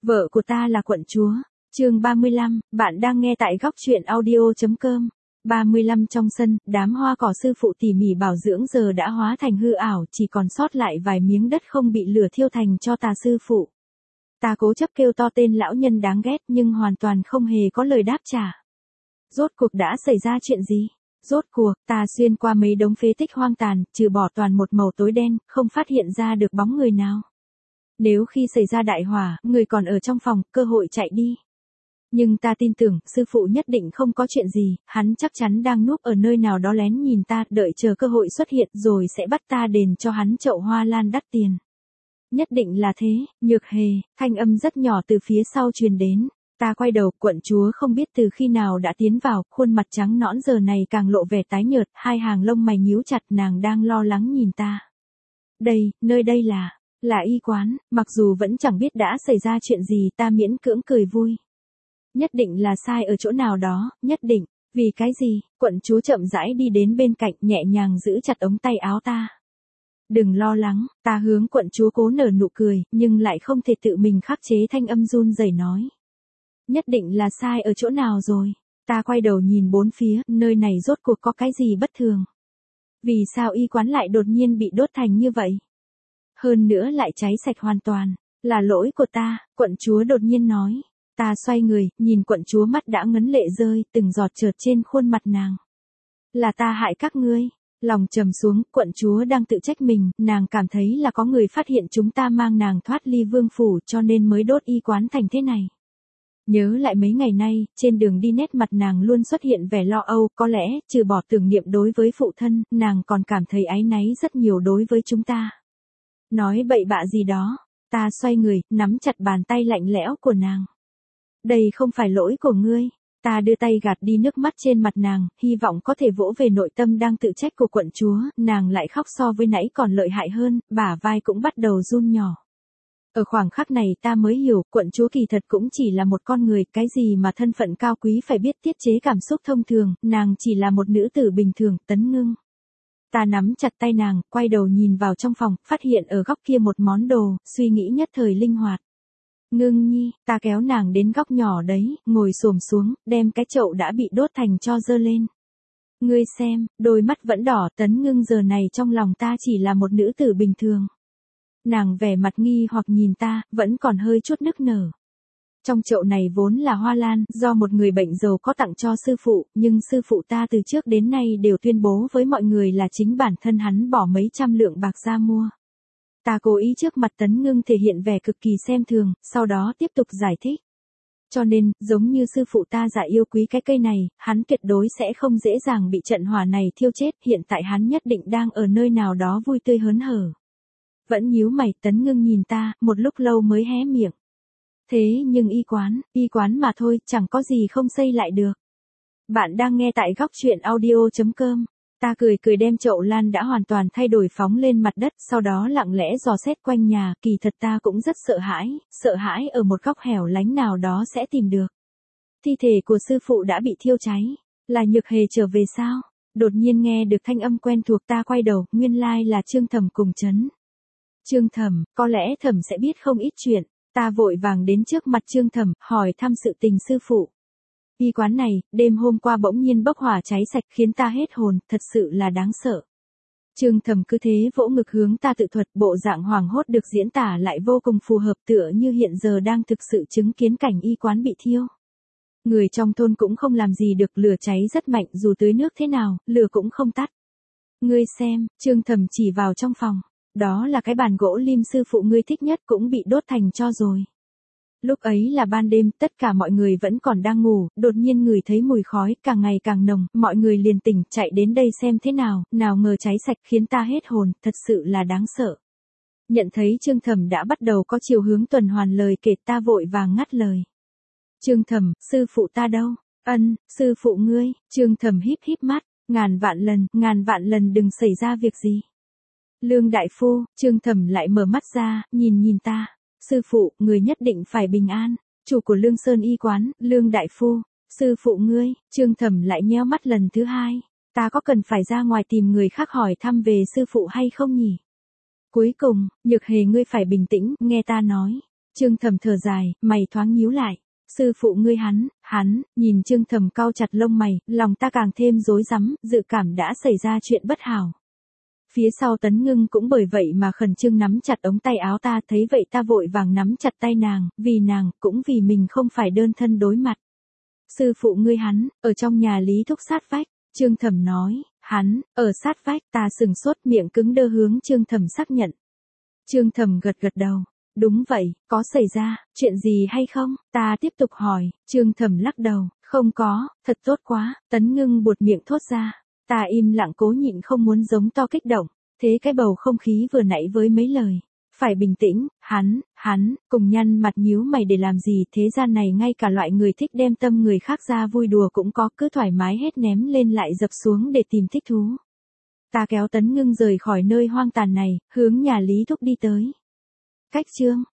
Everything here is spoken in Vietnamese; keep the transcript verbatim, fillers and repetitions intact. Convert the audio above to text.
Vợ của ta là quận chúa. Chương ba mươi lăm, bạn đang nghe tại góc truyện audio chấm com. ba mươi lăm Trong sân, đám hoa cỏ sư phụ tỉ mỉ bảo dưỡng giờ đã hóa thành hư ảo, chỉ còn sót lại vài miếng đất không bị lửa thiêu thành cho tà sư phụ. Ta cố chấp kêu to tên lão nhân đáng ghét nhưng hoàn toàn không hề có lời đáp trả. Rốt cuộc đã xảy ra chuyện gì? Rốt cuộc, ta xuyên qua mấy đống phế tích hoang tàn, trừ bỏ toàn một màu tối đen, không phát hiện ra được bóng người nào. Nếu khi xảy ra đại hỏa, người còn ở trong phòng, cơ hội chạy đi. Nhưng ta tin tưởng, sư phụ nhất định không có chuyện gì, hắn chắc chắn đang núp ở nơi nào đó lén nhìn ta, đợi chờ cơ hội xuất hiện rồi sẽ bắt ta đền cho hắn chậu hoa lan đắt tiền. Nhất định là thế. Nhược Hề, thanh âm rất nhỏ từ phía sau truyền đến. Ta quay đầu, quận chúa không biết từ khi nào đã tiến vào, khuôn mặt trắng nõn giờ này càng lộ vẻ tái nhợt, hai hàng lông mày nhíu chặt, nàng đang lo lắng nhìn ta. Đây, nơi đây là, là y quán, mặc dù vẫn chẳng biết đã xảy ra chuyện gì, ta miễn cưỡng cười vui. Nhất định là sai ở chỗ nào đó, nhất định, vì cái gì? Quận chúa chậm rãi đi đến bên cạnh, nhẹ nhàng giữ chặt ống tay áo ta. Đừng lo lắng, ta hướng quận chúa cố nở nụ cười, nhưng lại không thể tự mình khắc chế thanh âm run rẩy nói. Nhất định là sai ở chỗ nào rồi? Ta quay đầu nhìn bốn phía, nơi này rốt cuộc có cái gì bất thường? Vì sao y quán lại đột nhiên bị đốt thành như vậy? Hơn nữa lại cháy sạch hoàn toàn, là lỗi của ta, quận chúa đột nhiên nói. Ta xoay người, nhìn quận chúa mắt đã ngấn lệ rơi, từng giọt trượt trên khuôn mặt nàng. Là ta hại các ngươi. Lòng trầm xuống, quận chúa đang tự trách mình, nàng cảm thấy là có người phát hiện chúng ta mang nàng thoát ly vương phủ cho nên mới đốt y quán thành thế này. Nhớ lại mấy ngày nay, trên đường đi nét mặt nàng luôn xuất hiện vẻ lo âu, có lẽ, trừ bỏ tưởng niệm đối với phụ thân, nàng còn cảm thấy áy náy rất nhiều đối với chúng ta. Nói bậy bạ gì đó, ta xoay người, nắm chặt bàn tay lạnh lẽo của nàng. Đây không phải lỗi của ngươi. Ta đưa tay gạt đi nước mắt trên mặt nàng, hy vọng có thể vỗ về nội tâm đang tự trách của quận chúa, nàng lại khóc so với nãy còn lợi hại hơn, bả vai cũng bắt đầu run nhỏ. Ở khoảng khắc này ta mới hiểu, quận chúa kỳ thật cũng chỉ là một con người, cái gì mà thân phận cao quý phải biết tiết chế cảm xúc thông thường, nàng chỉ là một nữ tử bình thường, Tấn Ngưng. Ta nắm chặt tay nàng, quay đầu nhìn vào trong phòng, phát hiện ở góc kia một món đồ, suy nghĩ nhất thời linh hoạt. Ngưng nhi, ta kéo nàng đến góc nhỏ đấy, ngồi xổm xuống, đem cái chậu đã bị đốt thành tro dơ lên. Ngươi xem, đôi mắt vẫn đỏ, Tấn Ngưng giờ này trong lòng ta chỉ là một nữ tử bình thường. Nàng vẻ mặt nghi hoặc nhìn ta, vẫn còn hơi chút nức nở. Trong chậu này vốn là hoa lan, do một người bệnh giàu có tặng cho sư phụ, nhưng sư phụ ta từ trước đến nay đều tuyên bố với mọi người là chính bản thân hắn bỏ mấy trăm lượng bạc ra mua. Ta cố ý trước mặt Tấn Ngưng thể hiện vẻ cực kỳ xem thường, sau đó tiếp tục giải thích. Cho nên, giống như sư phụ ta giả yêu quý cái cây này, hắn tuyệt đối sẽ không dễ dàng bị trận hỏa này thiêu chết, hiện tại hắn nhất định đang ở nơi nào đó vui tươi hớn hở. Vẫn nhíu mày, Tấn Ngưng nhìn ta, một lúc lâu mới hé miệng. Thế nhưng y quán, y quán mà thôi, chẳng có gì không xây lại được. Bạn đang nghe tại góc truyện audio chấm com. Ta cười cười đem chậu lan đã hoàn toàn thay đổi phóng lên mặt đất, sau đó lặng lẽ dò xét quanh nhà, kỳ thật ta cũng rất sợ hãi, sợ hãi ở một góc hẻo lánh nào đó sẽ tìm được. Thi thể của sư phụ đã bị thiêu cháy, là Nhược Hề trở về sao? Đột nhiên nghe được thanh âm quen thuộc, ta quay đầu, nguyên lai là Trương Thẩm cùng Trấn. Trương Thẩm, có lẽ Thẩm sẽ biết không ít chuyện, ta vội vàng đến trước mặt Trương Thẩm, hỏi thăm sự tình sư phụ. Y quán này, đêm hôm qua bỗng nhiên bốc hỏa cháy sạch khiến ta hết hồn, thật sự là đáng sợ. Trương Thẩm cứ thế vỗ ngực hướng ta tự thuật, bộ dạng hoảng hốt được diễn tả lại vô cùng phù hợp, tựa như hiện giờ đang thực sự chứng kiến cảnh y quán bị thiêu. Người trong thôn cũng không làm gì được, lửa cháy rất mạnh, dù tưới nước thế nào, lửa cũng không tắt. Ngươi xem, Trương Thẩm chỉ vào trong phòng, đó là cái bàn gỗ lim sư phụ ngươi thích nhất cũng bị đốt thành tro rồi. Lúc ấy là ban đêm, tất cả mọi người vẫn còn đang ngủ, đột nhiên ngửi thấy mùi khói, càng ngày càng nồng, mọi người liền tỉnh, chạy đến đây xem thế nào, nào ngờ cháy sạch khiến ta hết hồn, thật sự là đáng sợ. Nhận thấy Trương Thẩm đã bắt đầu có chiều hướng tuần hoàn lời kể, ta vội vàng ngắt lời. Trương Thẩm, sư phụ ta đâu? Ân, sư phụ ngươi. Trương Thẩm híp híp mắt, ngàn vạn lần, ngàn vạn lần đừng xảy ra việc gì. Lương đại phu, Trương Thẩm lại mở mắt ra, nhìn nhìn ta. Sư phụ, người nhất định phải bình an. Chủ của Lương Sơn y quán, Lương đại phu. Sư phụ ngươi, Trương Thẩm lại nheo mắt lần thứ hai. Ta có cần phải ra ngoài tìm người khác hỏi thăm về sư phụ hay không nhỉ? Cuối cùng, Nhược Hề ngươi phải bình tĩnh, nghe ta nói. Trương Thẩm thở dài, mày thoáng nhíu lại. Sư phụ ngươi hắn, hắn, nhìn Trương Thẩm cau chặt lông mày, lòng ta càng thêm rối rắm, dự cảm đã xảy ra chuyện bất hảo. Phía sau Tấn Ngưng cũng bởi vậy mà khẩn trương nắm chặt ống tay áo ta, thấy vậy ta vội vàng nắm chặt tay nàng, vì nàng, cũng vì mình không phải đơn thân đối mặt. Sư phụ ngươi hắn, ở trong nhà Lý Thúc sát vách, Trương Thẩm nói, hắn, ở sát vách, ta sừng sốt miệng cứng đơ hướng Trương Thẩm xác nhận. Trương Thẩm gật gật đầu. Đúng vậy, có xảy ra, chuyện gì hay không? Ta tiếp tục hỏi, Trương Thẩm lắc đầu, không có, thật tốt quá, Tấn Ngưng buột miệng thốt ra. Ta im lặng cố nhịn không muốn giống to kích động, thế cái bầu không khí vừa nãy với mấy lời. Phải bình tĩnh, hắn, hắn, cùng nhăn mặt nhíu mày để làm gì, thế gian này ngay cả loại người thích đem tâm người khác ra vui đùa cũng có, cứ thoải mái hết ném lên lại dập xuống để tìm thích thú. Ta kéo Tấn Ngưng rời khỏi nơi hoang tàn này, hướng nhà Lý Thúc đi tới. Cách chương